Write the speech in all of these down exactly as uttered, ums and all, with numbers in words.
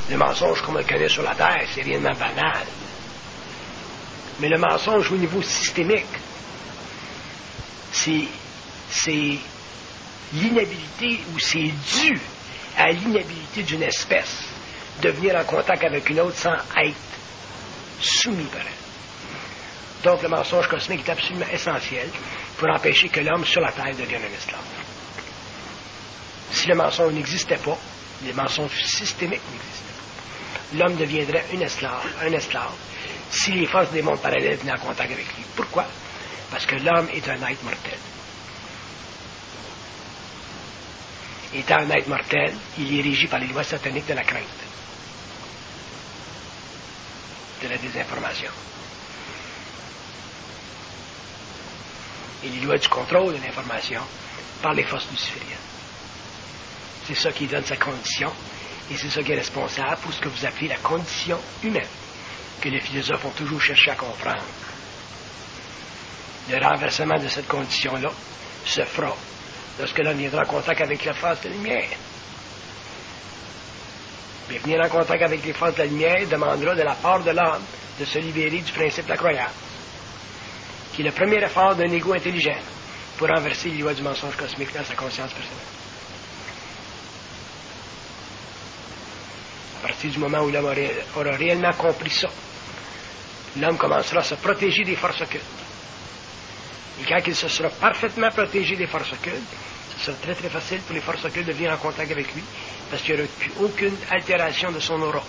Le mensonge, comme on le connaît sur la terre, c'est réellement banal. Mais le mensonge au niveau systémique, c'est, c'est l'inhabilité ou c'est dû à l'inhabilité d'une espèce de venir en contact avec une autre sans être soumis par elle. Donc le mensonge cosmique est absolument essentiel pour empêcher que l'homme sur la terre devienne un esclave. Si le mensonge n'existait pas, les mensonges systémiques n'existaient pas, l'homme deviendrait un esclave, un esclave, si les forces des mondes parallèles venaient en contact avec lui. Pourquoi? Parce que l'homme est un être mortel. Étant un être mortel, il est régi par les lois sataniques de la crainte, de la désinformation, et les lois du contrôle de l'information par les forces lucifériennes. C'est ça qui donne sa condition, et c'est ça qui est responsable pour ce que vous appelez la condition humaine, que les philosophes ont toujours cherché à comprendre. Le renversement de cette condition-là se fera lorsque l'homme viendra en contact avec la phase de la lumière. Mais venir en contact avec les forces de la lumière demandera de la part de l'homme de se libérer du principe de la croyance, qui est le premier effort d'un ego intelligent pour renverser les lois du mensonge cosmique dans sa conscience personnelle. À partir du moment où l'homme aura réellement compris ça, l'homme commencera à se protéger des forces occultes. Et quand il se sera parfaitement protégé des forces occultes, ce sera très très facile pour les forces occultes de venir en contact avec lui, parce qu'il n'y aura aucune altération de son aura.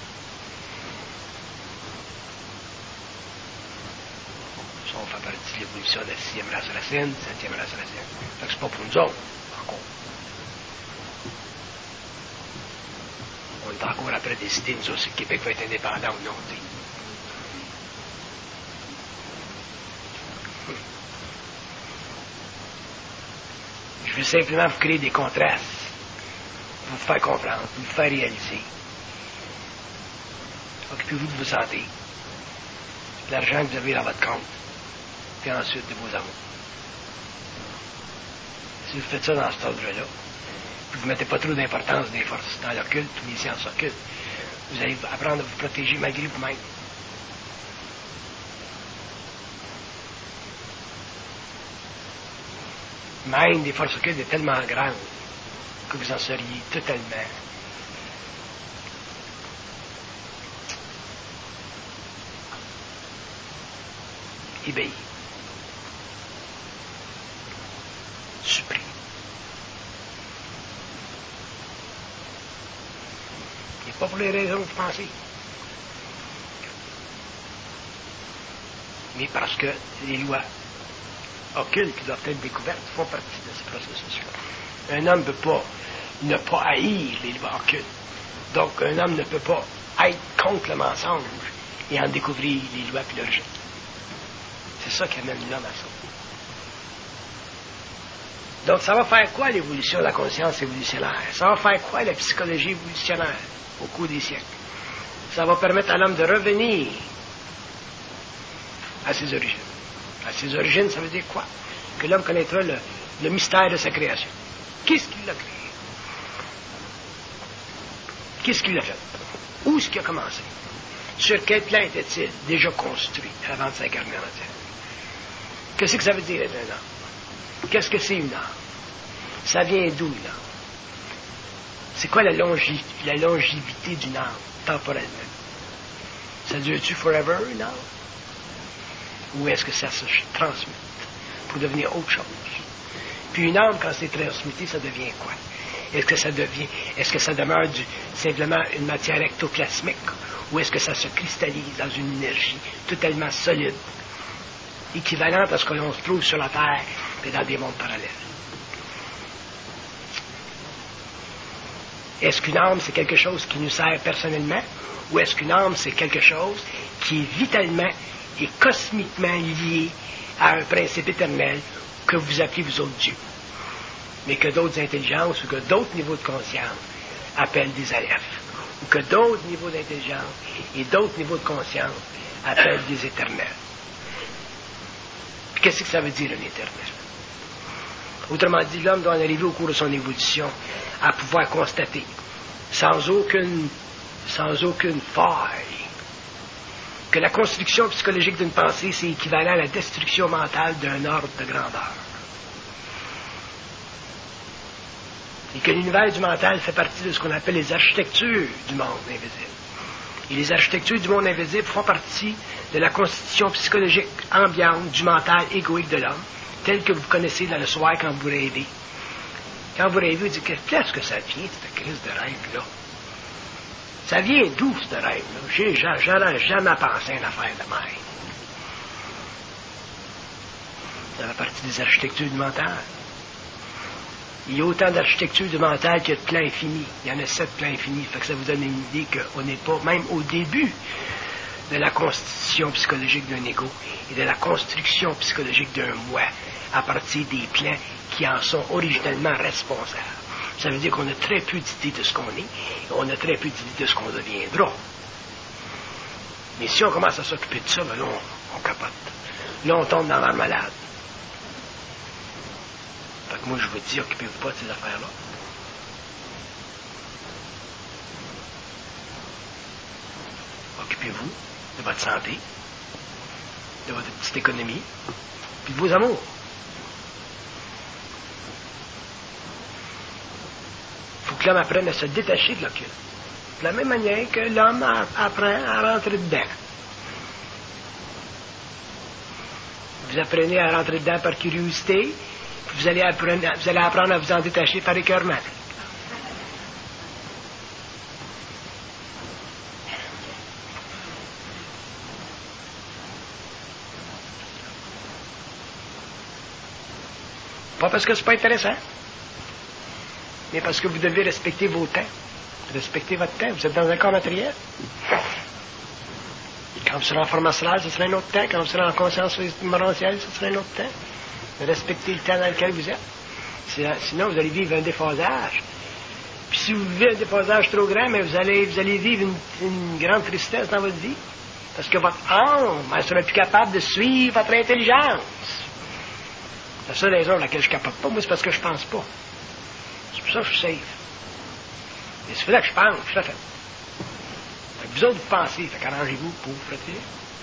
Ça, on fait partie de l'évolution de la sixième race racine, septième race racine. Fait que c'est pas pour nous autres, encore. On est encore après décider, nous autres, si le Québec va être indépendant ou non, tu sais. Je veux simplement vous créer des contrastes, pour vous faire comprendre, pour vous faire réaliser. Occupez-vous de vos santé, de l'argent que vous avez dans votre compte, puis ensuite de vos amours. Si vous faites ça dans cet ordre-là, puis vous ne mettez pas trop d'importance dans les forces, dans l'occulte ou les sciences occultes, vous allez apprendre à vous protéger malgré vous-même. Même des forces occultes est tellement grande que vous en seriez totalement ébahi, surpris. Et pas pour les raisons que vous pensez, mais parce que les lois occultes qui doivent être découvertes font partie de ce processus-là. Un homme ne peut pas ne pas haïr les lois occultes. Donc, un homme ne peut pas être contre le mensonge et en découvrir les lois puis le rejet. C'est ça qui amène l'homme à ça. Donc, ça va faire quoi l'évolution de la conscience évolutionnaire? Ça va faire quoi la psychologie évolutionnaire au cours des siècles? Ça va permettre à l'homme de revenir à ses origines. À ses origines, ça veut dire quoi? Que l'homme connaîtra le, le mystère de sa création. Qu'est-ce qu'il a créé? Qu'est-ce qu'il a fait? Où est-ce qu'il a commencé? Sur quel plan était-il déjà construit avant de s'incarner en matière? Qu'est-ce que ça veut dire être un âme? Qu'est-ce que c'est une âme? Ça vient d'où une âme? C'est quoi la, longi- la longévité d'une âme, temporellement? Ça dure-tu forever, une âme? Ou est-ce que ça se transmute pour devenir autre chose? Puis une âme, quand c'est transmuté, ça devient quoi? Est-ce que ça devient, est-ce que ça demeure du, simplement une matière ectoplasmique, ou est-ce que ça se cristallise dans une énergie totalement solide, équivalente à ce que l'on se trouve sur la Terre et dans des mondes parallèles? Est-ce qu'une âme, c'est quelque chose qui nous sert personnellement, ou est-ce qu'une âme, c'est quelque chose qui est vitalement et cosmiquement lié à un principe éternel que vous appelez vous autres dieux, mais que d'autres intelligences ou que d'autres niveaux de conscience appellent des alephes, ou que d'autres niveaux d'intelligence et d'autres niveaux de conscience appellent des éternels? Puis qu'est-ce que ça veut dire un éternel? Autrement dit, l'homme doit en arriver au cours de son évolution à pouvoir constater, sans aucune sans aucune faille, que la construction psychologique d'une pensée, c'est équivalent à la destruction mentale d'un ordre de grandeur. Et que l'univers du mental fait partie de ce qu'on appelle les architectures du monde invisible. Et les architectures du monde invisible font partie de la constitution psychologique ambiante du mental égoïque de l'homme, tel que vous connaissez dans le soir quand vous rêvez. Quand vous rêvez, vous dites, qu'est-ce que ça vient, cette crise de rêve-là? Ça vient d'où, ce rêve-là? J'ai jamais, jamais pensé à une affaire de même. Ça fait partie des architectures du mental. Il y a autant d'architectures du mental qu'il y a de plans infinis. Il y en a sept plans infinis. Fait que ça vous donne une idée qu'on n'est pas, même au début de la constitution psychologique d'un ego et de la construction psychologique d'un moi, à partir des plans qui en sont originellement responsables. Ça veut dire qu'on a très peu d'idées de ce qu'on est, et on a très peu d'idées de ce qu'on deviendra. Mais si on commence à s'occuper de ça, ben là, on, on capote. Là, on tombe dans la malade. Fait que moi, je vous dis, occupez-vous pas de ces affaires-là. Occupez-vous de votre santé, de votre petite économie, puis de vos amours. Il faut que l'homme apprenne à se détacher de l'occulte. De la même manière que l'homme apprend à rentrer dedans. Vous apprenez à rentrer dedans par curiosité, puis vous allez apprendre, vous allez apprendre à vous en détacher par écœurement. Pas parce que c'est pas intéressant, mais parce que vous devez respecter vos temps. Respectez votre temps. Vous êtes dans un corps matériel. Quand vous serez en forme astrale, ce sera un autre temps. Quand vous serez en conscience morantielle, ce sera un autre temps. Respectez le temps dans lequel vous êtes. Sinon, vous allez vivre un déphasage. Puis si vous vivez un déphasage trop grand, mais vous allez, vous allez vivre une, une grande tristesse dans votre vie. Parce que votre âme, elle sera plus capable de suivre votre intelligence. La seule raison pour laquelle je ne capote pas, moi, c'est parce que je pense pas. C'est pour ça que je suis safe. Et c'est là que je pense, je l'ai fait. Fait que vous autres, vous pensez, fait qu'arrangez-vous pour vous frotter.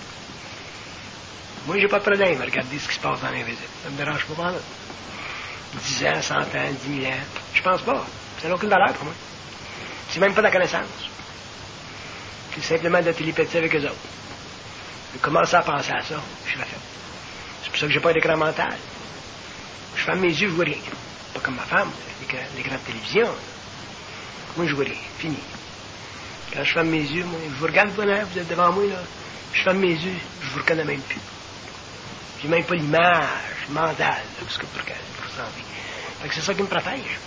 Moi, j'ai pas de problème à regarder ce qui se passe dans l'invisible. Ça me dérange pas pendant. dix ans, cent ans, dix mille ans. Je pense pas. Ça n'a aucune valeur pour moi. C'est même pas de la connaissance. C'est simplement de la télépathie avec eux autres. J'ai commencé à penser à ça, je l'ai fait. C'est pour ça que j'ai pas d'écran mental. Je ferme mes yeux, je vois rien. Pas comme ma femme, l'écran de télévision. Moi, je vois rien. Fini. Quand je ferme mes yeux, moi, je vous regarde, vous, là, vous êtes devant moi, là. Je ferme mes yeux, je vous reconnais même plus. J'ai même pas l'image mentale de ce que vous ressentez. Fait que c'est ça qui me protège.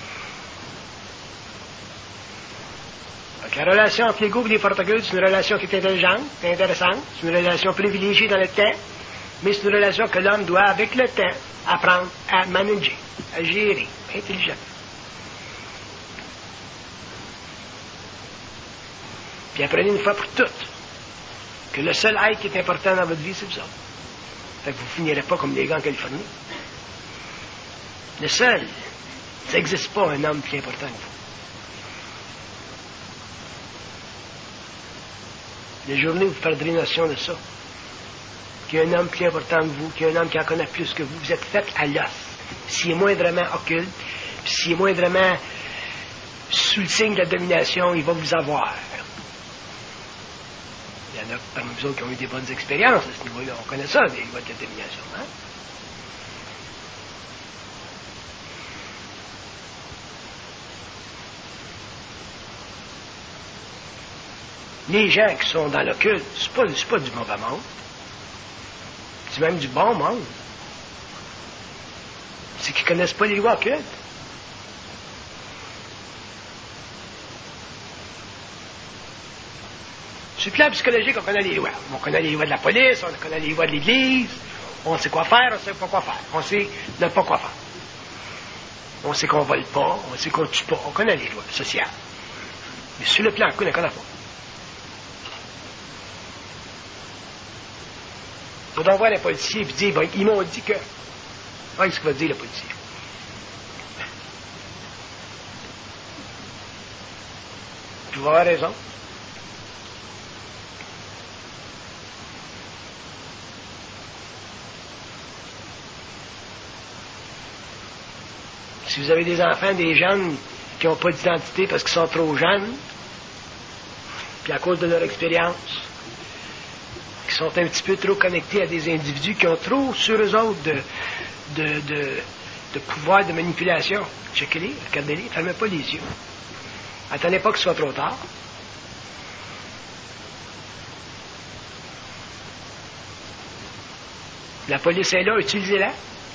Fait que la relation entre l'ego et les porte-gueules, c'est une relation qui est intelligente, qui est intéressante, c'est une relation privilégiée dans le temps, mais c'est une relation que l'homme doit, avec le temps, apprendre à manager, à gérer, intelligemment. Puis apprenez une fois pour toutes que le seul être qui est important dans votre vie, c'est vous autres. Fait que vous finirez pas comme des gars en Californie. Le seul, ça n'existe pas un homme plus important que vous. Les journées où vous perdrez notion de ça, qu'il y a un homme plus important que vous, qu'il y a un homme qui en connaît plus que vous, vous êtes fait à l'os. S'il est moindrement occulte, puis s'il est moindrement sous le signe de la domination, il va vous avoir. Il y en a parmi vous autres qui ont eu des bonnes expériences à ce niveau-là. On connaît ça, des lois de détermination. Hein? Les gens qui sont dans l'occulte, c'est pas, c'est pas du mauvais monde. C'est même du bon monde. C'est qu'ils connaissent pas les lois occultes. Sur le plan psychologique, on connaît les lois. On connaît les lois de la police, on connaît les lois de l'Église, on sait quoi faire, on sait pas quoi faire. On sait ne pas quoi faire. On sait qu'on vole pas, on sait qu'on tue pas. On connaît les lois sociales. Mais sur le plan, on ne connaît pas. Il faut donc voir les policiers et dire, ben, ils m'ont dit que... Ah, ce qu'il va dire, le policier. Tu vas avoir raison. Si vous avez des enfants, des jeunes qui n'ont pas d'identité parce qu'ils sont trop jeunes, puis à cause de leur expérience, qui sont un petit peu trop connectés à des individus qui ont trop sur eux autres de, de, de, de pouvoir de manipulation. Checkez-les, regardez-les, ne fermez pas les yeux. Attendez pas que ce soit trop tard. La police est là, utilisez-la.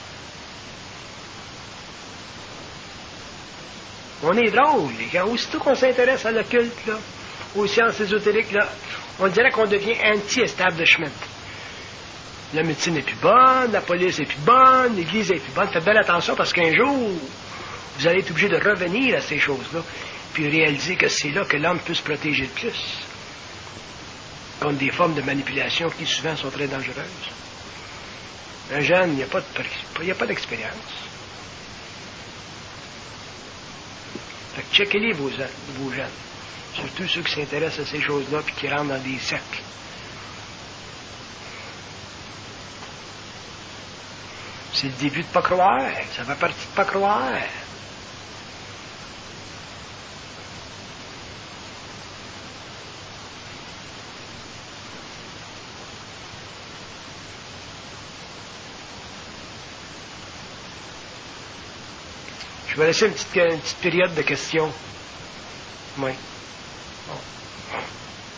On est drôle, les gars. Aussitôt qu'on s'intéresse à l'occulte, là, aux sciences ésotériques, là, on dirait qu'on devient anti-establishment. La médecine est plus bonne, la police est plus bonne, l'Église est plus bonne. Faites belle attention parce qu'un jour, vous allez être obligé de revenir à ces choses-là, puis réaliser que c'est là que l'homme peut se protéger le plus contre des formes de manipulation qui souvent sont très dangereuses. Un jeune, il n'y a pas de, il n'y a pas d'expérience. Fait que checkez-les vos, vos jeunes. Surtout ceux qui s'intéressent à ces choses-là puis qui rentrent dans des cercles. C'est le début de pas croire. Ça fait partie de pas croire. Je vais laisser une petite, une petite période de questions. Oui.